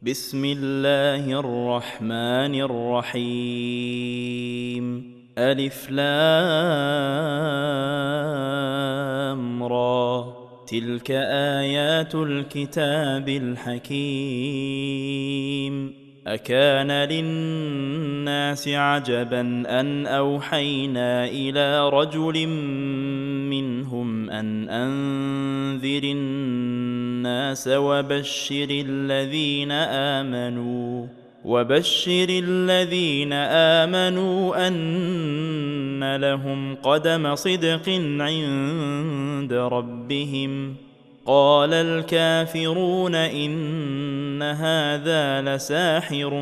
بسم الله الرحمن الرحيم. ألف لام را، تلك آيات الكتاب الحكيم. أكان للناس عجبا أن أوحينا إلى رجل منهم أن أنذر الناس وبشر الذين آمنوا أن لهم قدم صدق عند ربهم. قال الكافرون إن هذا لساحر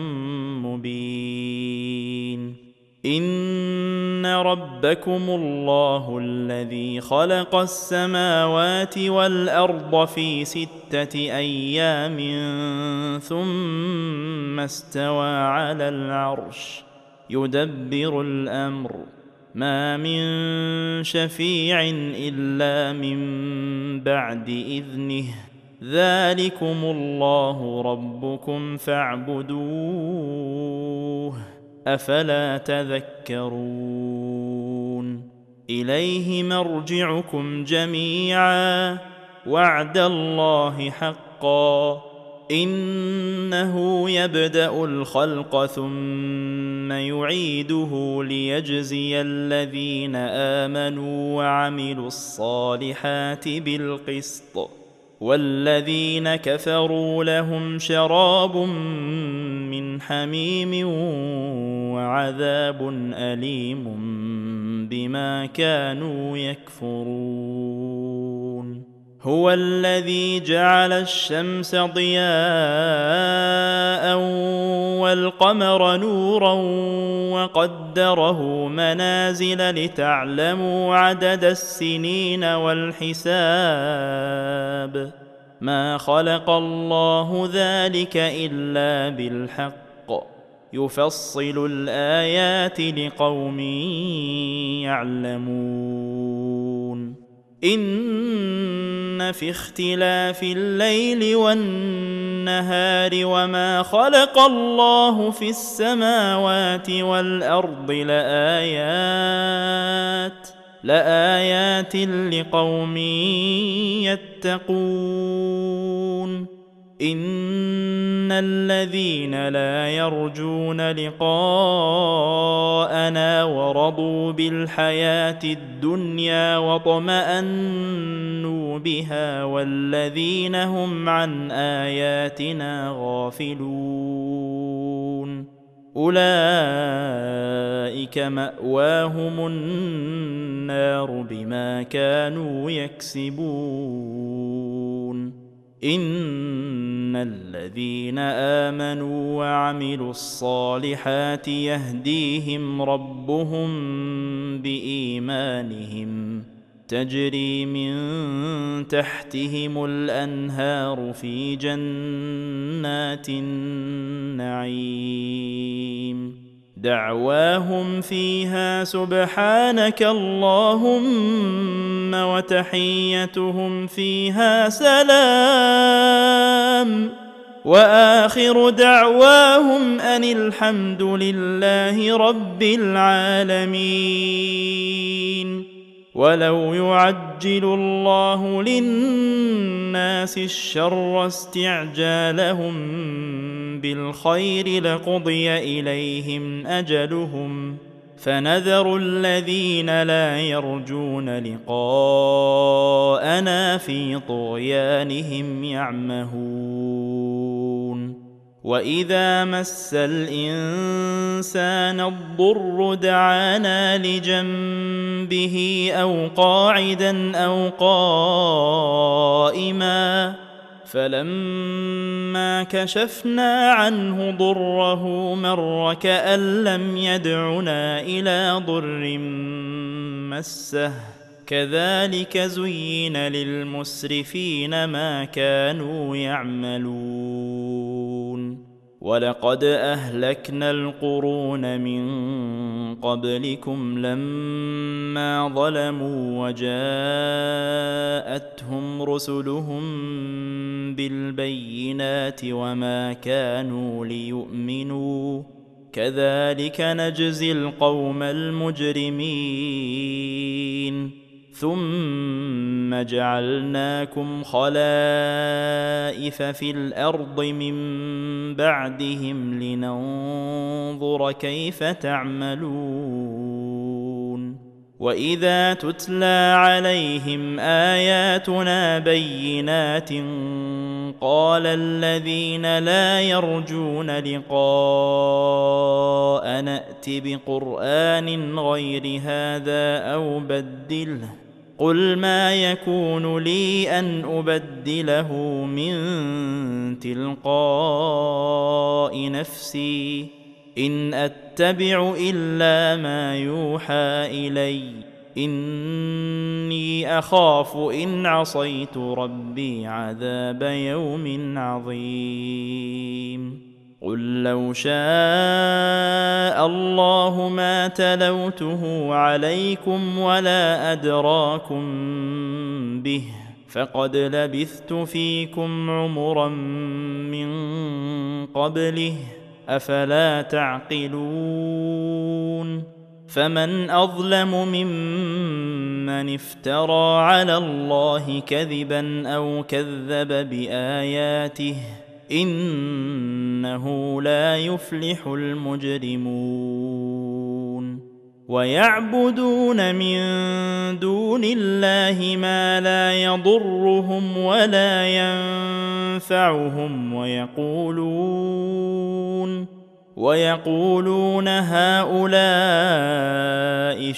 مبين. إن ربكم الله الذي خلق السماوات والأرض في 6 أيام ثم استوى على العرش يدبر الأمر، ما من شفيع إلا من بعد إذنه، ذلكم الله ربكم فاعبدوه، أفلا تذكرون. إليه مرجعكم جميعا، وعد الله حقا، إنه يبدأ الخلق ثم يعيده ليجزي الذين آمنوا وعملوا الصالحات بالقسط، والذين كفروا لهم شراب من حميم وعذاب أليم بما كانوا يكفرون. هو الذي جعل الشمس ضياء والقمر نورا وقدره منازل لتعلموا عدد السنين والحساب، ما خلق الله ذلك إلا بالحق، يفصل الآيات لقوم يعلمون. إن في اختلاف الليل والنهار وما خلق الله في السماوات والأرض لآيات لقوم يتقون. إن الذين لا يرجون لقاءنا ورضوا بالحياة الدنيا واطمأنوا بها والذين هم عن آياتنا غافلون، أولئك مأواهم النار بما كانوا يكسبون. إن الذين آمنوا وعملوا الصالحات يهديهم ربهم بإيمانهم، تجري من تحتهم الأنهار في جنات النعيم، دعواهم فيها سبحانك اللهم وتحيتهم فيها سلام، وآخر دعواهم أن الحمد لله رب العالمين. ولو يعجل الله للناس الشر استعجالهم بالخير لقضي إليهم أجلهم، فنذر الذين لا يرجون لقاءنا في طغيانهم يعمهون. وإذا مس الإنسان الضر دعانا لجنبه أو قاعدا أو قائما، فلما كشفنا عنه ضره مر كأن لم يدعنا إلى ضر مسه، كذلك زين للمسرفين ما كانوا يعملون. ولقد أهلكنا القرون من قبلكم لما ظلموا وجاءتهم رسلهم بالبينات وما كانوا ليؤمنوا كذلك نجزي القوم المجرمين ثم جعلناكم خلائف في الأرض من بعدهم لننظر كيف تعملون وإذا تتلى عليهم آياتنا بينات قال الذين لا يرجون لقاء نأت بقرآن غير هذا أو بدله قل ما يكون لي أن أبدله من تلقاء نفسي إن أتبع إلا ما يوحى إلي إني أخاف إن عصيت ربي عذاب يوم عظيم قل لو شاء الله ما تلوته عليكم ولا أدراكم به فقد لبثت فيكم عمرا من قبله أفلا تعقلون فمن أظلم ممن افترى على الله كذبا أو كذب بآياته إنه لا يفلح المجرمون ويعبدون من دون الله ما لا يضرهم ولا ينفعهم ويقولون هؤلاء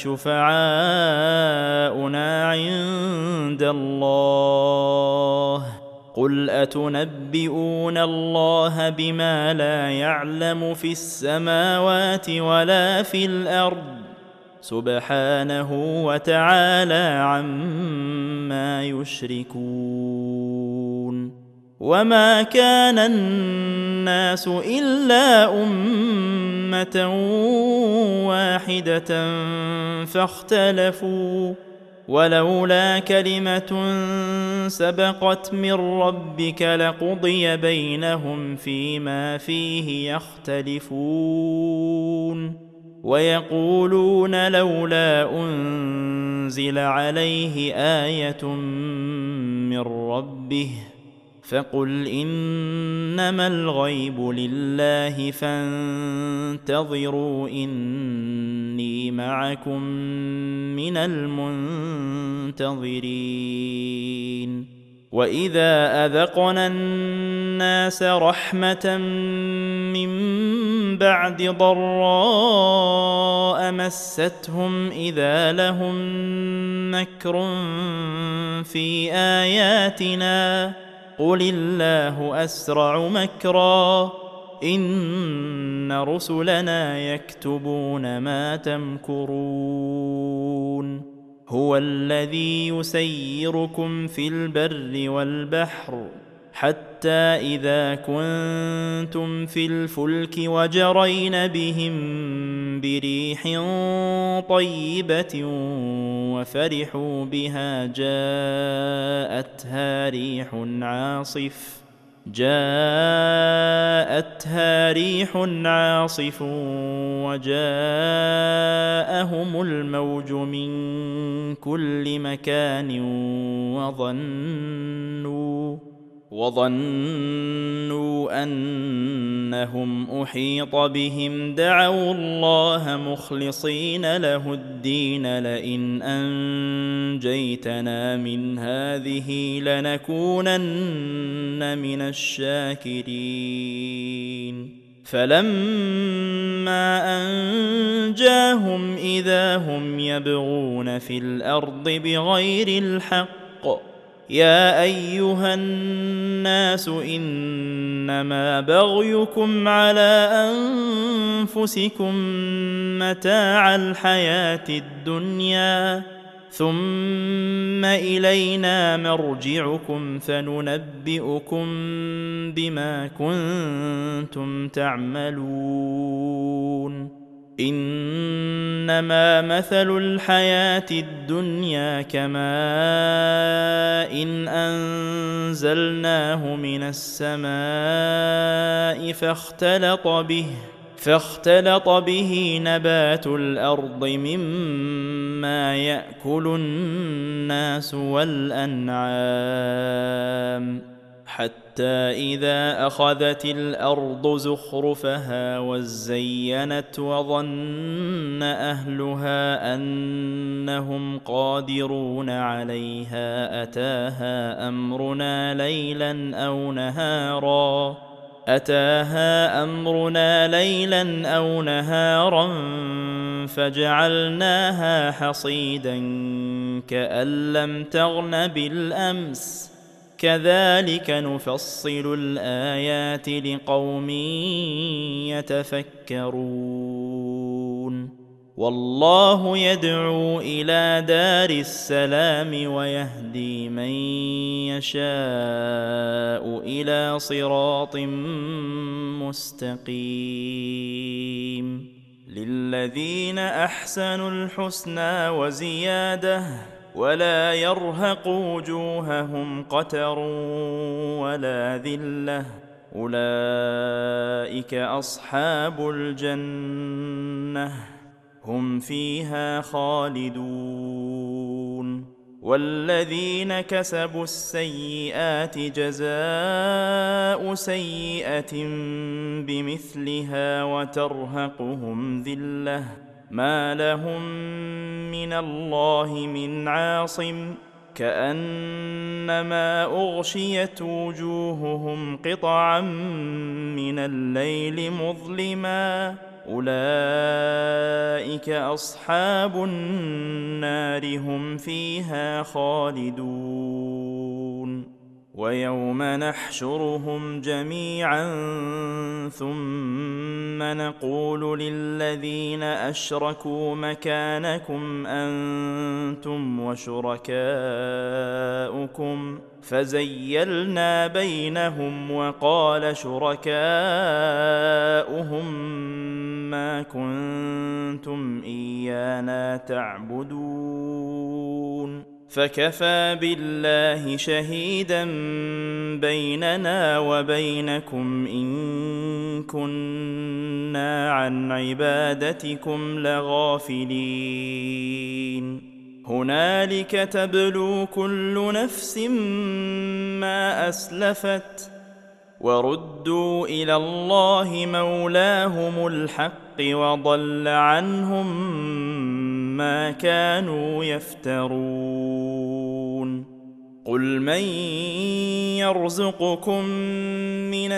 شفعاؤنا عند الله قل أتنبئون الله بما لا يعلم في السماوات ولا في الأرض سبحانه وتعالى عما يشركون وما كان الناس إلا أمة واحدة فاختلفوا ولولا كلمة سبقت من ربك لقضي بينهم فيما فيه يختلفون ويقولون لولا أنزل عليه آية من ربه فقل إنما الغيب لله فانتظروا إني معكم من المنتظرين وإذا أذقنا الناس رحمة من بعد ضراء مستهم إذا لهم مكر في آياتنا قل الله أسرع مكرا إن رسلنا يكتبون ما تمكرون هو الذي يسيركم في البر والبحر حتى إذا كنتم في الفلك وجرين بهم بريح طيبة وفرحوا بها جاءتها ريح عاصف وجاءهم الموج من كل مكان وظنوا أنهم أحيط بهم دعوا الله مخلصين له الدين لئن أنجيتنا من هذه لنكونن من الشاكرين فلما أنجاهم إذا هم يبغون في الأرض بغير الحق يا أيها الناس إنما بغيكم على أنفسكم متاع الحياة الدنيا ثم إلينا مرجعكم فننبئكم بما كنتم تعملون إنما مثل الحياة الدنيا كماء إن أنزلناه من السماء فاختلط به نبات الأرض مما يأكل الناس والأنعام حتى إذا أخذت الأرض زخرفها وزينت وظن أهلها أنهم قادرون عليها أتاها أمرنا ليلا أو نهارا فجعلناها حصيدا كأن لم تغن بالأمس كذلك نفصل الآيات لقوم يتفكرون والله يدعو إلى دار السلام ويهدي من يشاء إلى صراط مستقيم للذين أحسنوا الحسنى وزيادة ولا يرهق وجوههم قتر ولا ذلة أولئك أصحاب الجنة هم فيها خالدون والذين كسبوا السيئات جزاء سيئة بمثلها وترهقهم ذلة ما لهم من الله من عاصم كأنما أغشيت وجوههم قطعا من الليل مظلما أولئك أصحاب النار هم فيها خالدون ويوم نحشرهم جميعا ثم نقول للذين أشركوا مكانكم أنتم وشركاؤكم فزيلنا بينهم وقال شركاؤهم ما كنتم إيانا تعبدون فكفى بالله شهيدا بيننا وبينكم إن كنا عن عبادتكم لغافلين هنالك تبلو كل نفس ما أسلفت وردوا إلى الله مولاهم الحق وضل عنهم ما كانوا يفترون قل من يرزقكم من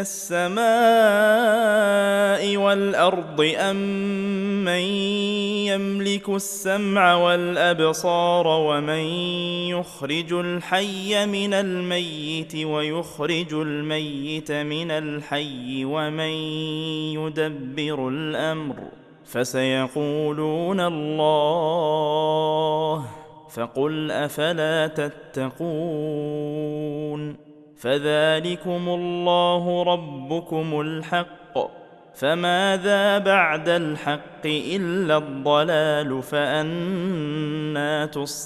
السماء والأرض أم من يملك السمع والأبصار ومن يخرج الحي من الميت ويخرج الميت من الحي ومن يدبر الأمر فسيقولون الله فقل أفلا تتقون فذلكم الله ربكم الحق فماذا بعد الحق إلا الضلال فأنى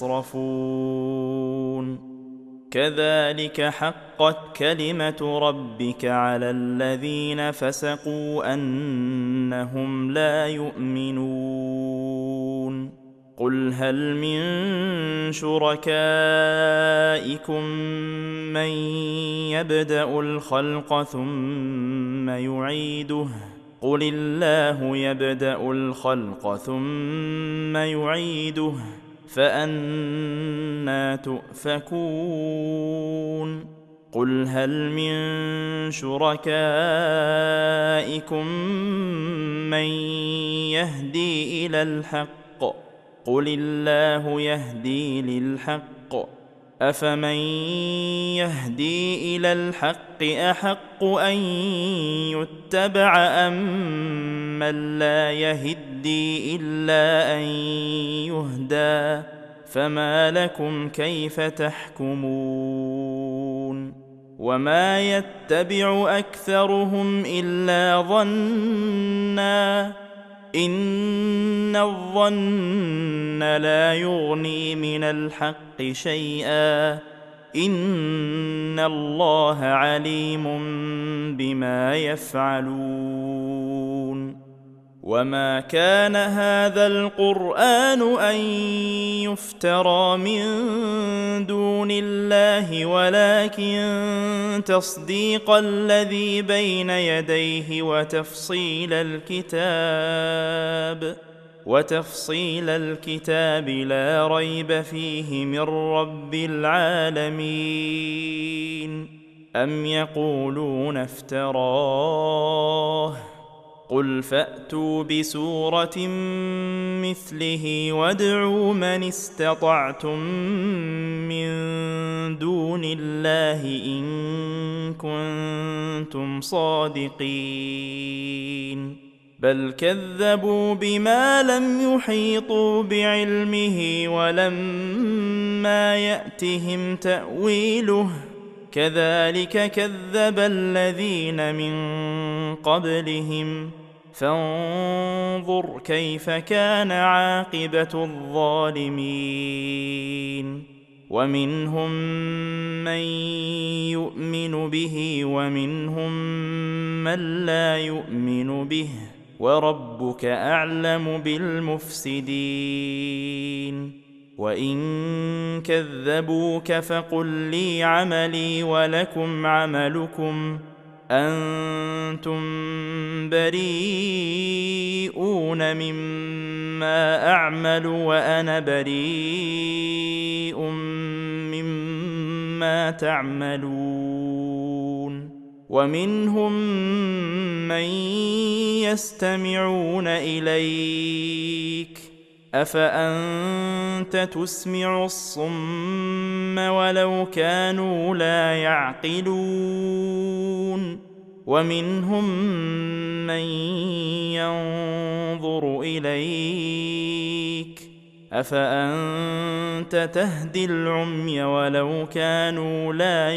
تصرفون كذلك حقت كلمة ربك على الذين فسقوا أنهم لا يؤمنون قل هل من شركائكم من يبدأ الخلق ثم يعيده قل الله يبدأ الخلق ثم يعيده فأنى تؤفكون قل هل من شركائكم من يهدي إلى الحق قل الله يهدي للحق أفمن يهدي إلى الحق أحق أن يتبع أم من لا يهدي إلا أن يهدى فما لكم كيف تحكمون وما يتبع أكثرهم إلا ظنا إن الظن لا يغني من الحق شيئا إن الله عليم بما يفعلون وما كان هذا القرآن أن يفترى من دون الله ولكن تصديق الذي بين يديه وتفصيل الكتاب لا ريب فيه من رب العالمين أم يقولون افتراه قل فأتوا بسورة مثله وادعوا من استطعتم من دون الله إن كنتم صادقين بل كذبوا بما لم يحيطوا بعلمه ولما يأتهم تأويله كذلك كذب الذين من قبلهم فانظر كيف كان عاقبة الظالمين ومنهم من يؤمن به ومنهم من لا يؤمن به وربك أعلم بالمفسدين وإن كذبوك فقل لي عملي ولكم عملكم أنتم بريئون مما أعمل وأنا بريء مما تعملون ومنهم من يستمعون إليك أفأنت تسمع الصم ولو كانوا لا يعقلون ومنهم من ينظر إليك أفأنت تهدي العمي ولو كانوا لا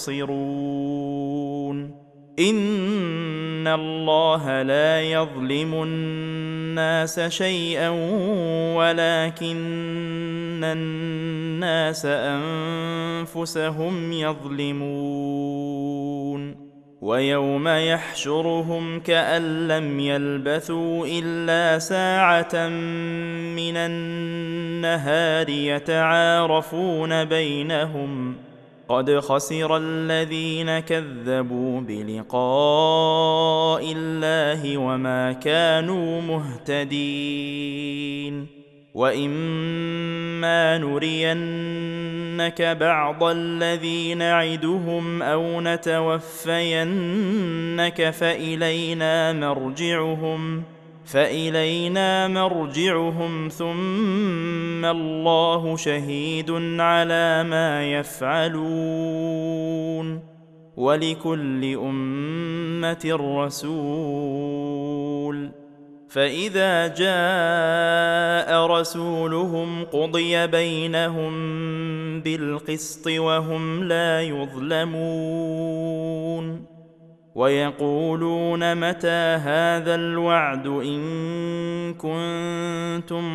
يبصرون إن الله لا يظلم الناس شيئا ولكن الناس أنفسهم يظلمون ويوم يحشرهم كأن لم يلبثوا إلا ساعة من النهار يتعارفون بينهم قد خسر الذين كذبوا بلقاء الله وما كانوا مهتدين وإما نرينك بعض الذي نعدهم أو نتوفينك فإلينا مرجعهم ثم الله شهيد على ما يفعلون ولكل أمة رسول فإذا جاء رسولهم قضي بينهم بالقسط وهم لا يظلمون ويقولون متى هذا الوعد إن كنتم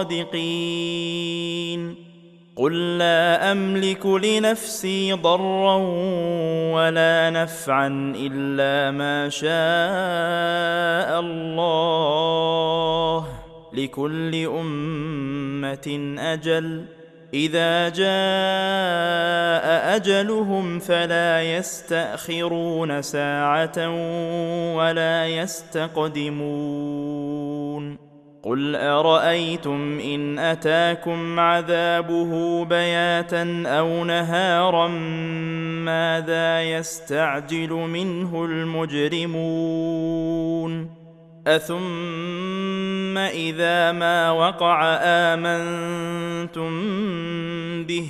صادقين قل لا أملك لنفسي ضرا ولا نفعا إلا ما شاء الله لكل أمة أجل إذا جاء أجلهم فلا يستأخرون ساعة ولا يستقدمون قل أرأيتم إن أتاكم عذابه بياتا أو نهارا ماذا يستعجل منه المجرمون أثم إذا ما وقع آمنتم به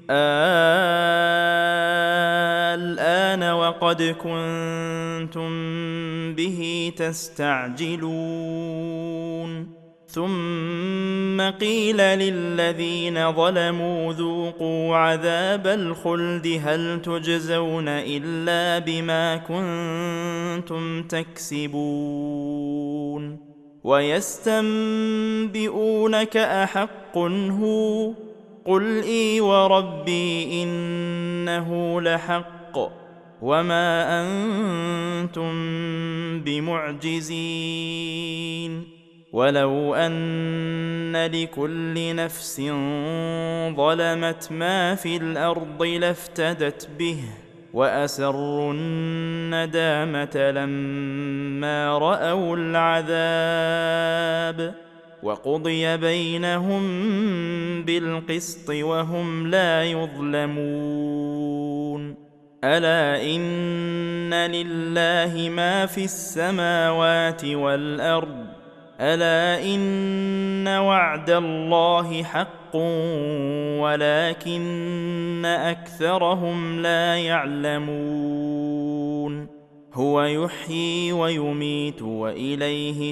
الآن وقد كنتم به تستعجلون ثم قيل للذين ظلموا ذوقوا عذاب الخلد هل تجزون إلا بما كنتم تكسبون ويستنبئونك أحق هو قل إي وربي إنه لحق وما أنتم بمعجزين ولو أن لكل نفس ظلمت ما في الأرض لافتدت به وأسروا الندامة لما رأوا العذاب وقضي بينهم بالقسط وهم لا يظلمون ألا إن لله ما في السماوات والأرض ألا إن وعد الله حق ولكن أكثرهم لا يعلمون هو يحيي ويميت وإليه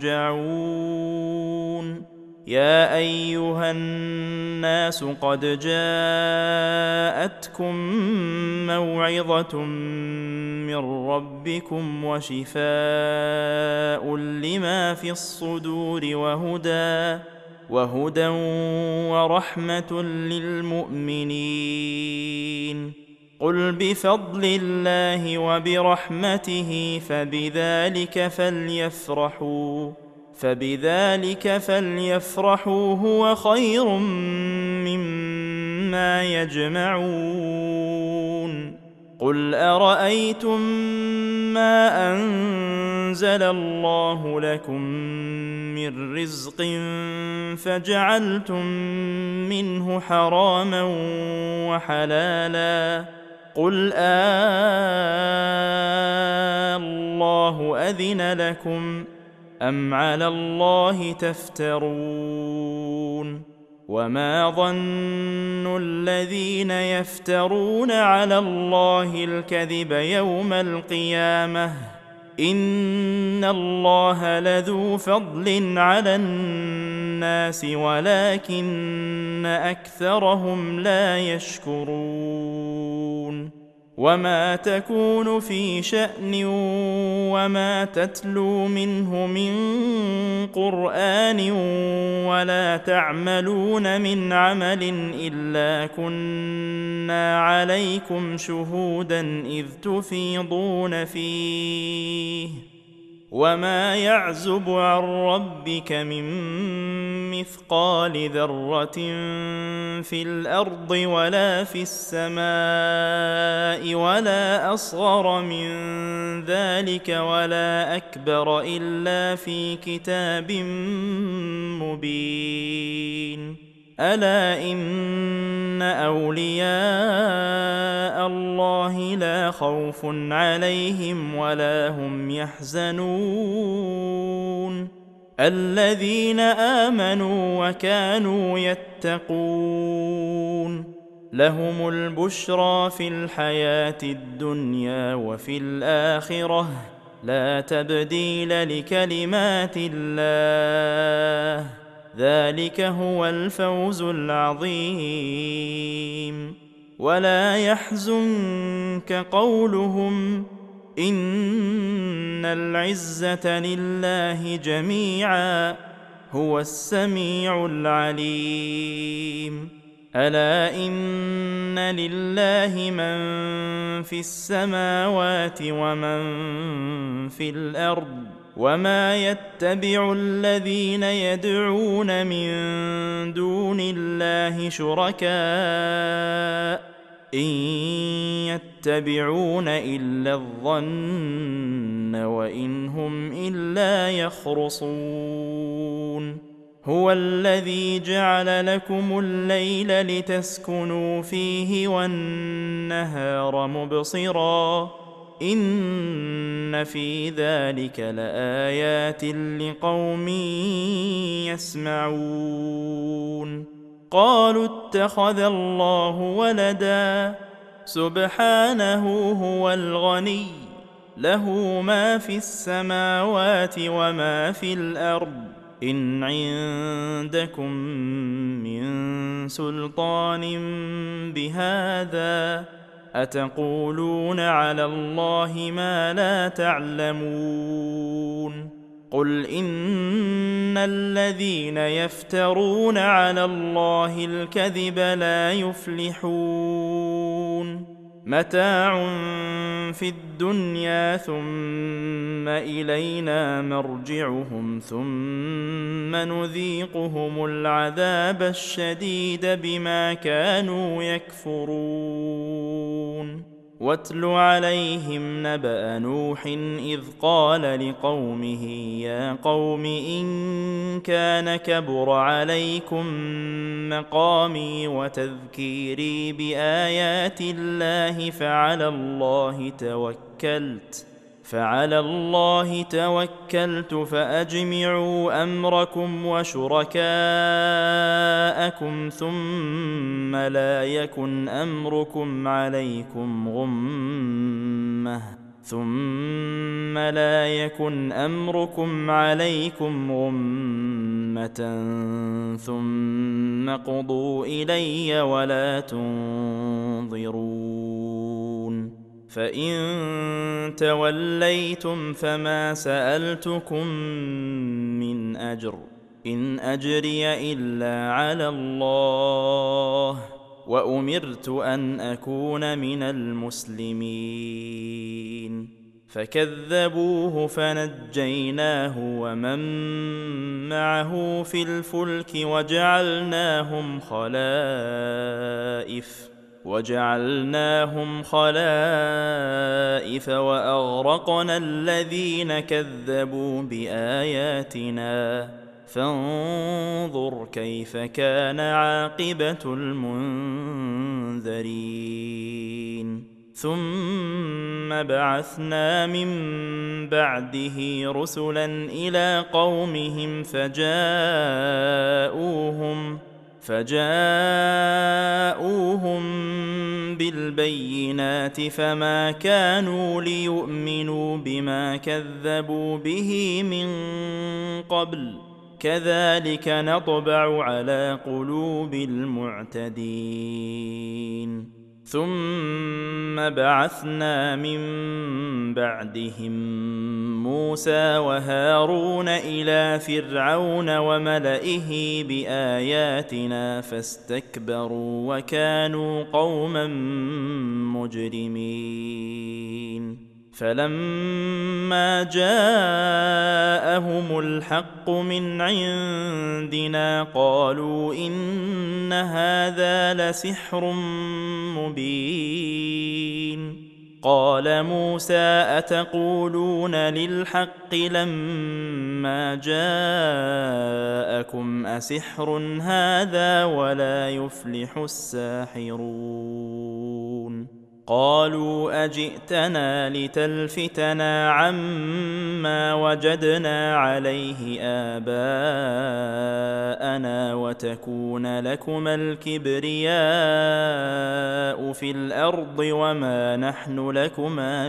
ترجعون يا أيها الناس قد جاءتكم موعظة من ربكم وشفاء لما في الصدور وهدى ورحمة للمؤمنين قل بفضل الله وبرحمته فبذلك فليفرحوا هو خير مما يجمعون قل أرأيتم ما أنزل الله لكم من رزق فجعلتم منه حراما وحلالا قل الله أذن لكم أم على الله تفترون وما ظن الذين يفترون على الله الكذب يوم القيامة إن الله لذو فضل على الناس ولكن أكثرهم لا يشكرون وما تكون في شأن وما تتلو منه من قرآن ولا تعملون من عمل إلا كنا عليكم شهودا إذ تفيضون فيه وما يعزب عن ربك من مثقال ذرة في الأرض ولا في السماء ولا أصغر من ذلك ولا أكبر إلا في كتاب مبين ألا إن أولياء الله لا خوف عليهم ولا هم يحزنون الذين آمنوا وكانوا يتقون لهم البشرى في الحياة الدنيا وفي الآخرة لا تبديل لكلمات الله ذلك هو الفوز العظيم ولا يحزنك قولهم إن العزة لله جميعا هو السميع العليم ألا إن لله من في السماوات ومن في الأرض وما يتبع الذين يدعون من دون الله شركاء إن يتبعون إلا الظن وإن هم إلا يخرصون هو الذي جعل لكم الليل لتسكنوا فيه والنهار مبصرا إن في ذلك لآيات لقوم يسمعون قالوا اتخذ الله ولدا سبحانه هو الغني له ما في السماوات وما في الأرض إن عندكم من سلطان بهذا أتقولون على الله ما لا تعلمون قل إن الذين يفترون على الله الكذب لا يفلحون متاع في الدنيا ثم إلينا مرجعهم ثم نذيقهم العذاب الشديد بما كانوا يكفرون واتل عليهم نبأ نوح إذ قال لقومه يا قوم إن كان كبر عليكم مقامي وتذكيري بآيات الله فعلى الله توكلت فأجمعوا أمركم وشركاءكم ثم لا يكن أمركم عليكم غمة ثم قضوا إلي ولا تنظرون فإن توليتم فما سألتكم من أجر إن أجري إلا على الله وأمرت أن أكون من المسلمين فكذبوه فنجيناه ومن معه في الفلك وجعلناهم خلائف وأغرقنا الذين كذبوا بآياتنا فانظر كيف كان عاقبة المنذرين ثم بعثنا من بعده رسلا إلى قومهم فجاءوهم بالبينات فما كانوا ليؤمنوا بما كذبوا به من قبل كذلك نطبع على قلوب المعتدين ثم بعثنا من بعدهم موسى وهارون إلى فرعون وملئه بآياتنا فاستكبروا وكانوا قوما مجرمين فلما جاءهم الحق من عندنا قالوا إن هذا لسحر مبين قال موسى أتقولون للحق لما جاءكم أسحر هذا ولا يفلح الساحرون قالوا أجئتنا لتلفتنا عما وجدنا عليه آباءنا وتكون لكما الكبرياء في الأرض وما نحن لكما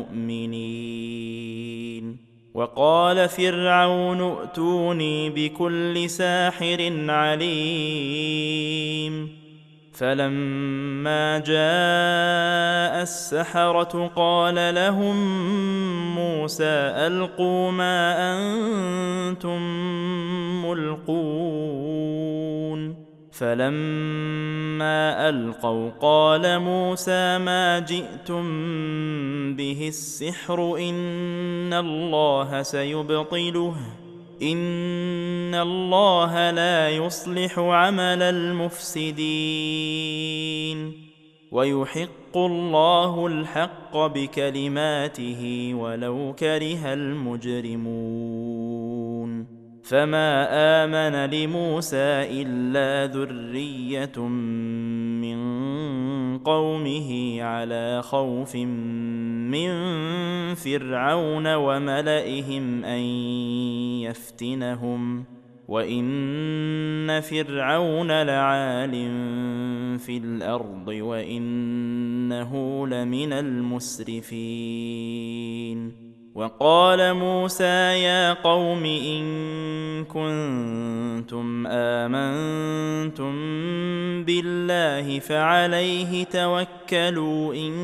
بمؤمنين وقال فرعون ائتوني بكل ساحر عليم فلما جاء السحرة قال لهم موسى ألقوا ما أنتم ملقون فلما ألقوا قال موسى ما جئتم به السحر إن الله سيبطله إن الله لا يصلح عمل المفسدين ويحق الله الحق بكلماته ولو كره المجرمون فما آمن لموسى إلا ذرية من قومه على خوف من فرعون وملئهم أن يفتنهم وإن فرعون لعال في الأرض وإنه لمن المسرفين وقال موسى يا قوم إن كنتم آمنتم بالله فعليه توكلوا إن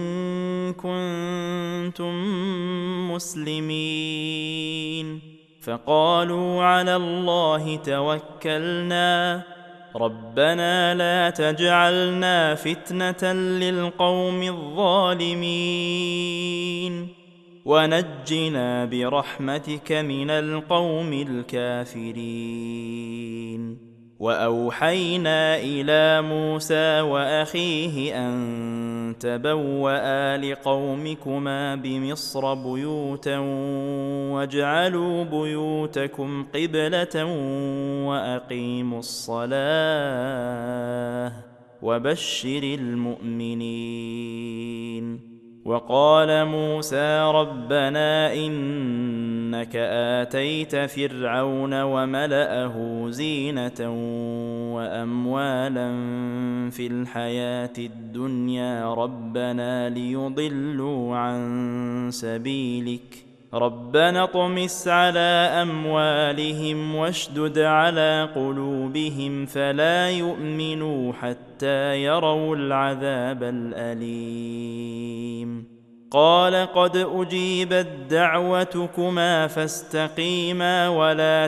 كنتم مسلمين. فقالوا على الله توكلنا ربنا لا تجعلنا فتنة للقوم الظالمين ونجنا برحمتك من القوم الكافرين. وأوحينا إلى موسى وأخيه أن تبوأ لقومكما بمصر بيوتا واجعلوا بيوتكم قبلة وأقيموا الصلاة وبشر المؤمنين. وقال موسى ربنا إنك آتيت فرعون وملأه زينة وأموالا في الحياة الدنيا ربنا ليضلوا عن سبيلك ربنا اطمس على أموالهم واشدد على قلوبهم فلا يؤمنوا حتى يروا العذاب الأليم. قال قد أجيبت دعوتكما فاستقيما ولا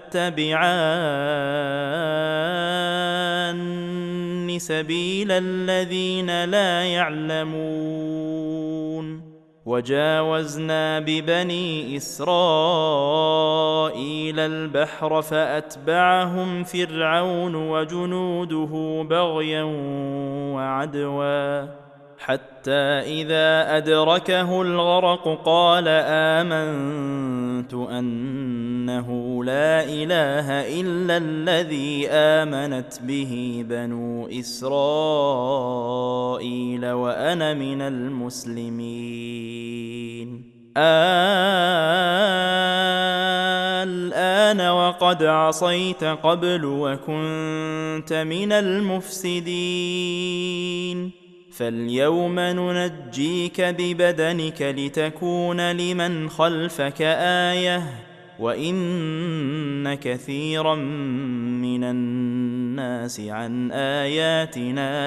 تتبعان سبيل الذين لا يعلمون. وجاوزنا ببني إسرائيل البحر فأتبعهم فرعون وجنوده بغيا وعدوا حتى إذا أدركه الغرق قال آمنت أنه لا إله إلا الذي آمنت به بنو إسرائيل وأنا من المسلمين. الآن وقد عصيت قبل وكنت من المفسدين فاليوم ننجيك ببدنك لتكون لمن خلفك آية وإن كثيرا من الناس عن آياتنا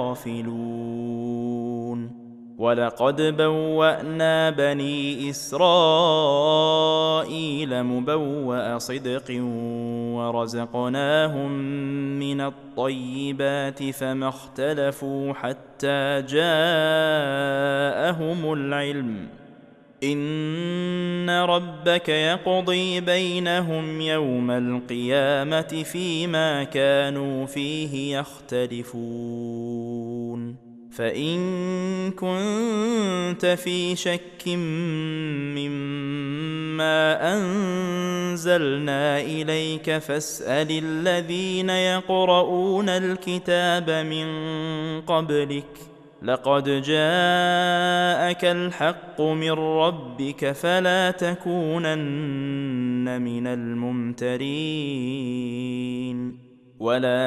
لغافلون. ولقد بوأنا بني إسرائيل مبوأ صدق ورزقناهم من الطيبات فما اختلفوا حتى جاءهم العلم إن ربك يقضي بينهم يوم القيامة فيما كانوا فيه يختلفون. فإن كنت في شك مما أنزلنا إليك فاسأل الذين يقرؤون الكتاب من قبلك لقد جاءك الحق من ربك فلا تكونن من الممترين ولا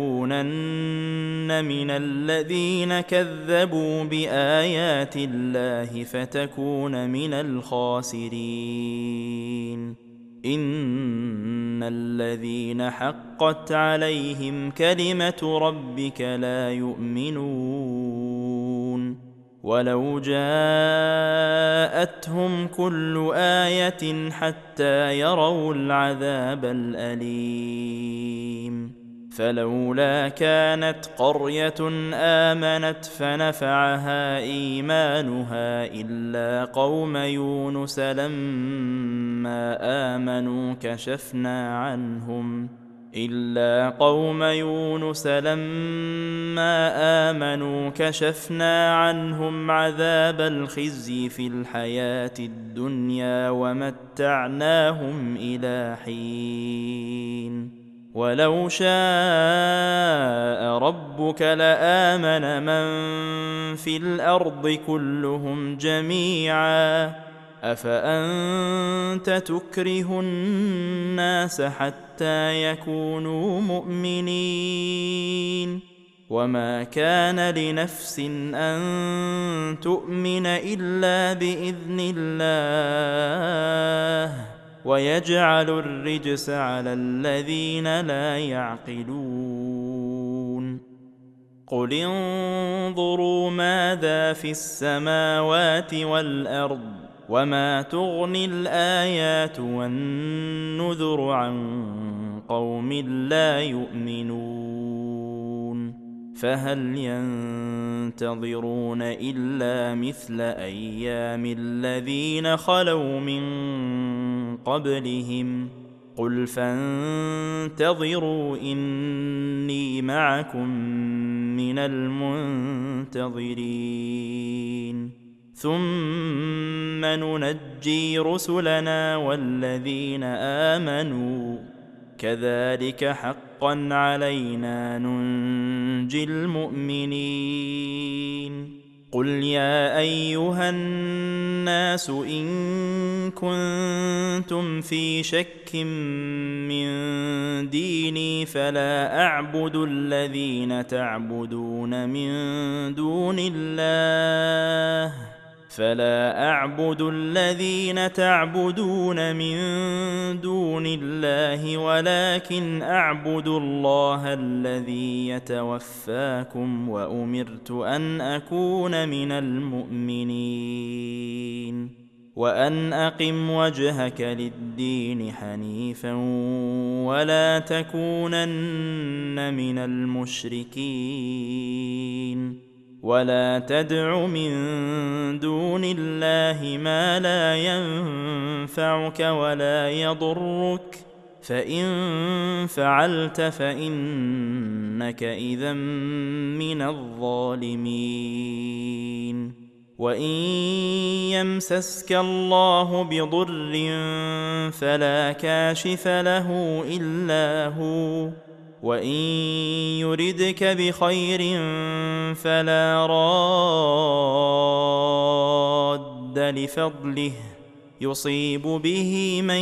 تكونن من الذين كذبوا بآيات الله فتكون من الخاسرين. إن الذين حقت عليهم كلمة ربك لا يؤمنون ولو جاءتهم كل آية حتى يروا العذاب الأليم. فلولا كانت قرية آمنت فنفعها إيمانها إلا قوم يونس لما آمنوا كشفنا عنهم عذاب الخزي في الحياة الدنيا ومتعناهم إلى حين. ولو شاء ربك لآمن من في الأرض كلهم جميعا أفأنت تكره الناس حتى يكونوا مؤمنين وما كان لنفس أن تؤمن إلا بإذن الله ويجعل الرجس على الذين لا يعقلون قل انظروا ماذا في السماوات والأرض وما تغني الآيات والنذر عن قوم لا يؤمنون فهل ينتظرون إلا مثل أيام الذين خلوا من قبلهم قل فانتظروا إني معكم من المنتظرين ثم ننجي رسلنا والذين آمنوا كذلك حقا علينا ننجي المؤمنين قل يا أيها الناس إن كنتم في شك من ديني فلا أعبد الذين تعبدون من دون الله ولكن أعبد الله الذي يتوفاكم وأمرت أن أكون من المؤمنين وأن أقم وجهك للدين حنيفا ولا تكونن من المشركين ولا تدع من دون الله ما لا ينفعك ولا يضرك فإن فعلت فإنك إذا من الظالمين وإن يمسسك الله بضر فلا كاشف له إلا هو وإن يردك بخير فلا راد لفضله يصيب به من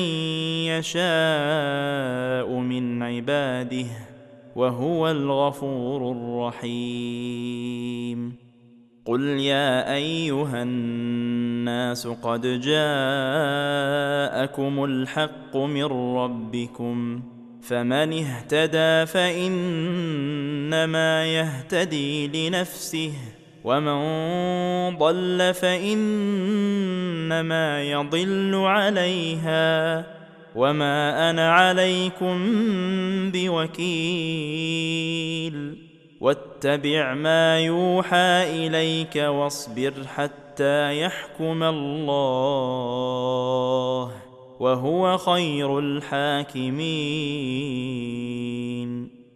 يشاء من عباده وهو الغفور الرحيم قل يا أيها الناس قد جاءكم الحق من ربكم فمن اهتدى فإنما يهتدي لنفسه ومن ضل فإنما يضل عليها وما أنا عليكم بوكيل واتبع ما يوحى إليك واصبر حتى يحكم الله وهو خير الحاكمين